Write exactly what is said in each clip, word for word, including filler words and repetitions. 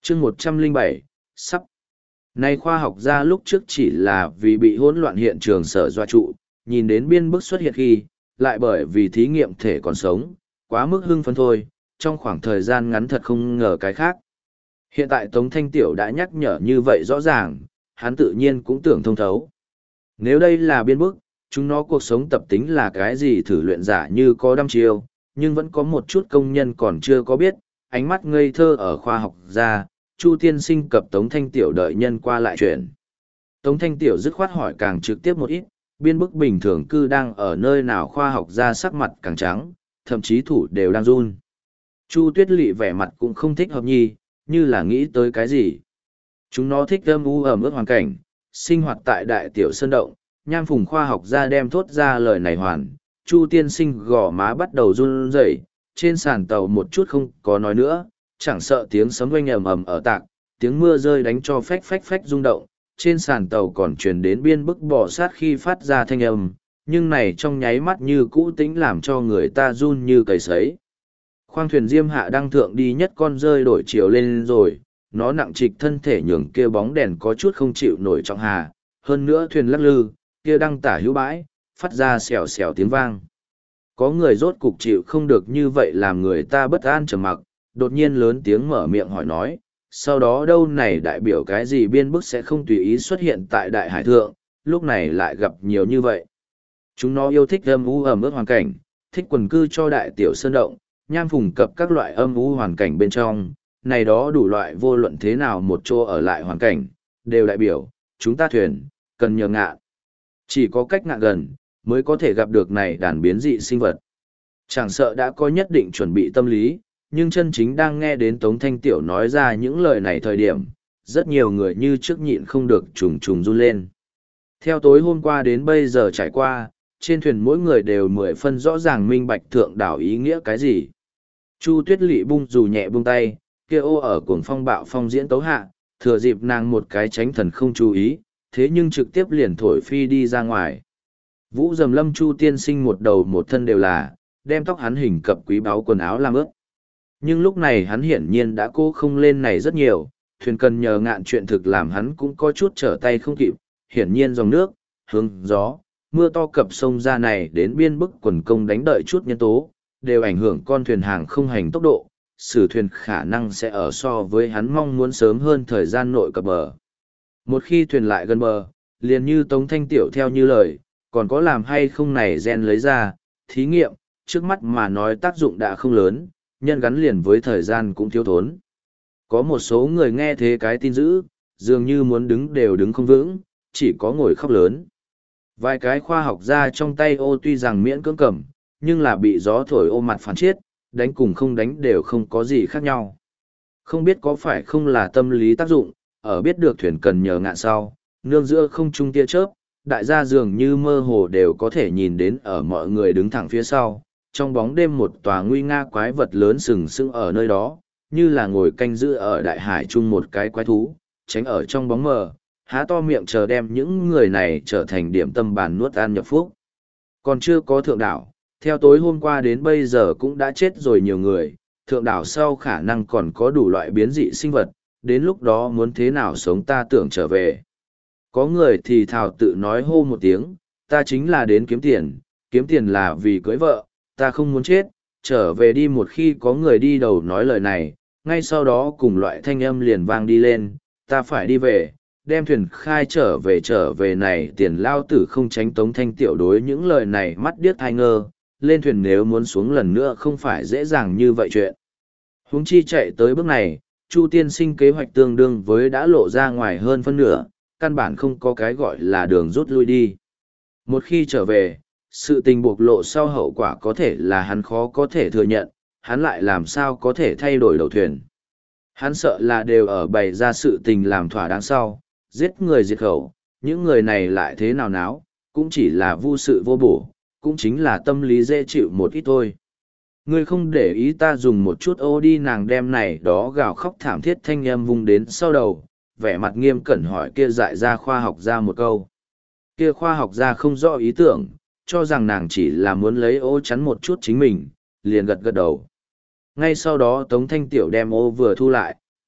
chương một trăm lẻ bảy, sắp. Nay khoa học gia lúc trước chỉ là vì bị hỗn loạn hiện trường sở doa trụ, nhìn đến biên bức xuất hiện khi, lại bởi vì thí nghiệm thể còn sống, quá mức hưng phấn thôi, trong khoảng thời gian ngắn thật không ngờ cái khác. Hiện tại Tống Thanh Tiểu đã nhắc nhở như vậy rõ ràng, hắn tự nhiên cũng tưởng thông thấu. Nếu đây là biên bức, chúng nó cuộc sống tập tính là cái gì thử luyện giả như có đăm chiêu, nhưng vẫn có một chút công nhân còn chưa có biết, ánh mắt ngây thơ ở khoa học gia, Chu tiên sinh cập Tống Thanh Tiểu đợi nhân qua lại chuyện. Tống Thanh Tiểu dứt khoát hỏi càng trực tiếp một ít, biên bức bình thường cư đang ở nơi nào khoa học gia sắc mặt càng trắng, thậm chí thủ đều đang run. Chu Tuyết Lệ vẻ mặt cũng không thích hợp nhi, như là nghĩ tới cái gì. Chúng nó thích âm u ẩm ướt hoàn cảnh, sinh hoạt tại đại tiểu sơn động, nham phùng khoa học gia đem thốt ra lời này hoàn, Chu tiên sinh gò má bắt đầu run rẩy, trên sàn tàu một chút không có nói nữa, chẳng sợ tiếng sấm oanh ầm ầm ở tạc, tiếng mưa rơi đánh cho phách phách phách rung động, trên sàn tàu còn truyền đến biên bức bò sát khi phát ra thanh âm, nhưng này trong nháy mắt như cũ tĩnh làm cho người ta run như cầy sấy. Khoang thuyền diêm hạ đang thượng đi nhất con rơi đổi chiều lên rồi, nó nặng trịch thân thể nhường kia bóng đèn có chút không chịu nổi trọng hà, hơn nữa thuyền lắc lư, kia đăng tả hữu bãi, phát ra xèo xèo tiếng vang. Có người rốt cục chịu không được như vậy làm người ta bất an trầm mặc, đột nhiên lớn tiếng mở miệng hỏi nói, sau đó đâu này đại biểu cái gì biên bức sẽ không tùy ý xuất hiện tại đại hải thượng, lúc này lại gặp nhiều như vậy. Chúng nó yêu thích âm u ẩm ướt hoàn cảnh, thích quần cư cho đại tiểu sơn động, nham phùng cập các loại âm u hoàn cảnh bên trong, này đó đủ loại vô luận thế nào một chỗ ở lại hoàn cảnh, đều đại biểu, chúng ta thuyền, cần nhờ ngạn. Chỉ có cách ngạn gần, mới có thể gặp được này đàn biến dị sinh vật. Chẳng sợ đã có nhất định chuẩn bị tâm lý, nhưng chân chính đang nghe đến Tống Thanh Tiểu nói ra những lời này thời điểm, rất nhiều người như trước nhịn không được trùng trùng run lên. Theo tối hôm qua đến bây giờ trải qua, trên thuyền mỗi người đều mười phân rõ ràng minh bạch thượng đảo ý nghĩa cái gì. Chu Tuyết Lệ bung dù nhẹ buông tay, kia ô ở cuồng phong bạo phong diễn tấu hạ, thừa dịp nàng một cái tránh thần không chú ý, thế nhưng trực tiếp liền thổi phi đi ra ngoài. Vũ Dầm Lâm Chu tiên sinh một đầu một thân đều là, đem tóc hắn hình cập quý báu quần áo làm ướt. Nhưng lúc này hắn hiển nhiên đã cố không lên này rất nhiều, thuyền cần nhờ ngạn chuyện thực làm hắn cũng có chút trở tay không kịp, hiển nhiên dòng nước, hướng gió, mưa to cập sông ra này đến biên bức quần công đánh đợi chút nhân tố, đều ảnh hưởng con thuyền hàng không hành tốc độ, sử thuyền khả năng sẽ ở so với hắn mong muốn sớm hơn thời gian nội cập bờ. Một khi thuyền lại gần bờ, liền như Tống Thanh Tiểu theo như lời, còn có làm hay không này gen lấy ra, thí nghiệm, trước mắt mà nói tác dụng đã không lớn, nhân gắn liền với thời gian cũng thiếu thốn. Có một số người nghe thế cái tin dữ, dường như muốn đứng đều đứng không vững, chỉ có ngồi khóc lớn. Vài cái khoa học gia trong tay ô tuy rằng miễn cưỡng cầm, nhưng là bị gió thổi ô mặt phản chiết, đánh cùng không đánh đều không có gì khác nhau. Không biết có phải không là tâm lý tác dụng, ở biết được thuyền cần nhờ ngạn sau, nương giữa không trung tia chớp, đại gia dường như mơ hồ đều có thể nhìn đến ở mọi người đứng thẳng phía sau, trong bóng đêm một tòa nguy nga quái vật lớn sừng sững ở nơi đó, như là ngồi canh giữ ở đại hải chung một cái quái thú, tránh ở trong bóng mờ, há to miệng chờ đem những người này trở thành điểm tâm bàn nuốt ăn nhập phúc. Còn chưa có thượng đảo, theo tối hôm qua đến bây giờ cũng đã chết rồi nhiều người, thượng đảo sau khả năng còn có đủ loại biến dị sinh vật, đến lúc đó muốn thế nào sống ta tưởng trở về. Có người thì thào tự nói hô một tiếng, ta chính là đến kiếm tiền, kiếm tiền là vì cưới vợ, ta không muốn chết, trở về đi. Một khi có người đi đầu nói lời này, ngay sau đó cùng loại thanh âm liền vang đi lên, ta phải đi về, đem thuyền khai trở về trở về này tiền lao tử không tránh. Tống Thanh Tiểu đối những lời này mắt điếc thai ngơ, lên thuyền nếu muốn xuống lần nữa không phải dễ dàng như vậy chuyện. Huống chi chạy tới bước này, Chu tiên sinh kế hoạch tương đương với đã lộ ra ngoài hơn phân nửa, căn bản không có cái gọi là đường rút lui đi. Một khi trở về, sự tình bộc lộ sau hậu quả có thể là hắn khó có thể thừa nhận, hắn lại làm sao có thể thay đổi đầu thuyền. Hắn sợ là đều ở bày ra sự tình làm thỏa đáng sau, giết người diệt khẩu, những người này lại thế nào náo, cũng chỉ là vô sự vô bổ, cũng chính là tâm lý dễ chịu một ít thôi. Ngươi không để ý ta dùng một chút ô đi, nàng đem này đó gào khóc thảm thiết thanh âm vung đến sau đầu, vẻ mặt nghiêm cẩn hỏi kia dại ra khoa học ra một câu. Kia khoa học ra không rõ ý tưởng, cho rằng nàng chỉ là muốn lấy ô chắn một chút chính mình, liền gật gật đầu. Ngay sau đó Tống Thanh Tiểu đem ô vừa thu lại,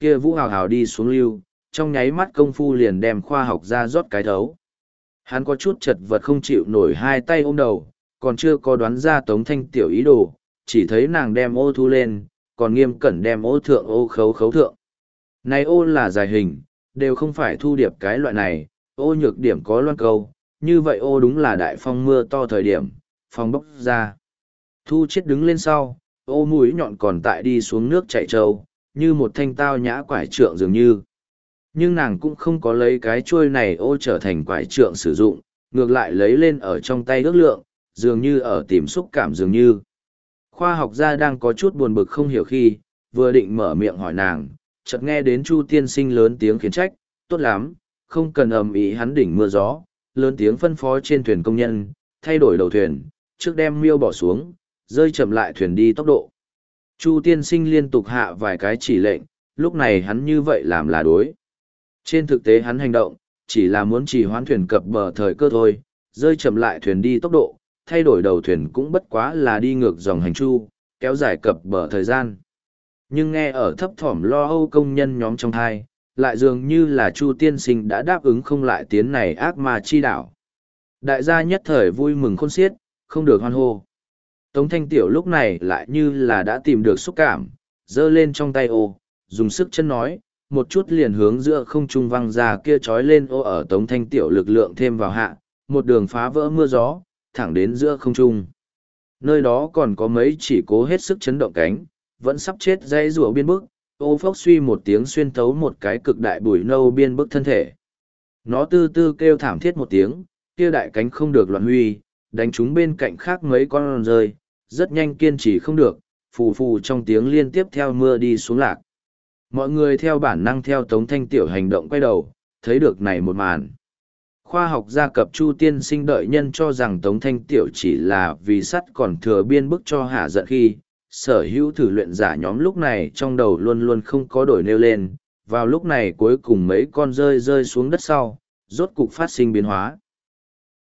kia vũ hào hào đi xuống lưu, trong nháy mắt công phu liền đem khoa học ra rót cái thấu. Hắn có chút chật vật không chịu nổi hai tay ôm đầu, còn chưa có đoán ra Tống Thanh Tiểu ý đồ, chỉ thấy nàng đem ô thu lên, còn nghiêm cẩn đem ô thượng ô khấu khấu thượng. Này ô là dài hình, đều không phải thu điệp cái loại này, ô nhược điểm có loan câu, như vậy ô đúng là đại phong mưa to thời điểm, phong bốc ra. Thu chết đứng lên sau, ô mũi nhọn còn tại đi xuống nước chảy trâu, như một thanh tao nhã quải trượng dường như. Nhưng nàng cũng không có lấy cái chuôi này ô trở thành quải trượng sử dụng, ngược lại lấy lên ở trong tay ước lượng, dường như ở tìm xúc cảm dường như. Khoa học gia đang có chút buồn bực không hiểu khi, vừa định mở miệng hỏi nàng, chợt nghe đến Chu tiên sinh lớn tiếng khiển trách, tốt lắm, không cần ầm ĩ hắn đỉnh mưa gió, lớn tiếng phân phó trên thuyền công nhân, thay đổi đầu thuyền, trước đem miêu bỏ xuống, rơi chậm lại thuyền đi tốc độ. Chu tiên sinh liên tục hạ vài cái chỉ lệnh, lúc này hắn như vậy làm là đối. Trên thực tế hắn hành động, chỉ là muốn chỉ hoãn thuyền cập bờ thời cơ thôi, rơi chậm lại thuyền đi tốc độ, thay đổi đầu thuyền cũng bất quá là đi ngược dòng hành chu, kéo dài cập bờ thời gian. Nhưng nghe ở thấp thỏm lo âu công nhân nhóm trong thai, lại dường như là Chu tiên sinh đã đáp ứng không lại tiến này ác ma chi đảo. Đại gia nhất thời vui mừng khôn xiết, không được hoan hô. Tống Thanh Tiểu lúc này lại như là đã tìm được xúc cảm, giơ lên trong tay ô, dùng sức chân nói, một chút liền hướng giữa không trung văng ra kia trói lên ô ở Tống Thanh Tiểu lực lượng thêm vào hạ, một đường phá vỡ mưa gió, thẳng đến giữa không trung. Nơi đó còn có mấy chỉ cố hết sức chấn động cánh, vẫn sắp chết dây rùa biên bức, ô phốc suy một tiếng xuyên thấu một cái cực đại bùi nâu biên bức thân thể. Nó tư tư kêu thảm thiết một tiếng, kia đại cánh không được loạn huy, đánh chúng bên cạnh khác mấy con rơi, rất nhanh kiên trì không được, phù phù trong tiếng liên tiếp theo mưa đi xuống lạc. Mọi người theo bản năng theo Tống Thanh Tiểu hành động quay đầu, thấy được này một màn. Khoa học gia cập Chu tiên sinh đợi nhân cho rằng Tống Thanh Tiểu chỉ là vì sắt còn thừa biên bức cho hạ giận khi, sở hữu thử luyện giả nhóm lúc này trong đầu luôn luôn không có đổi nêu lên, vào lúc này cuối cùng mấy con rơi rơi xuống đất sau, rốt cục phát sinh biến hóa.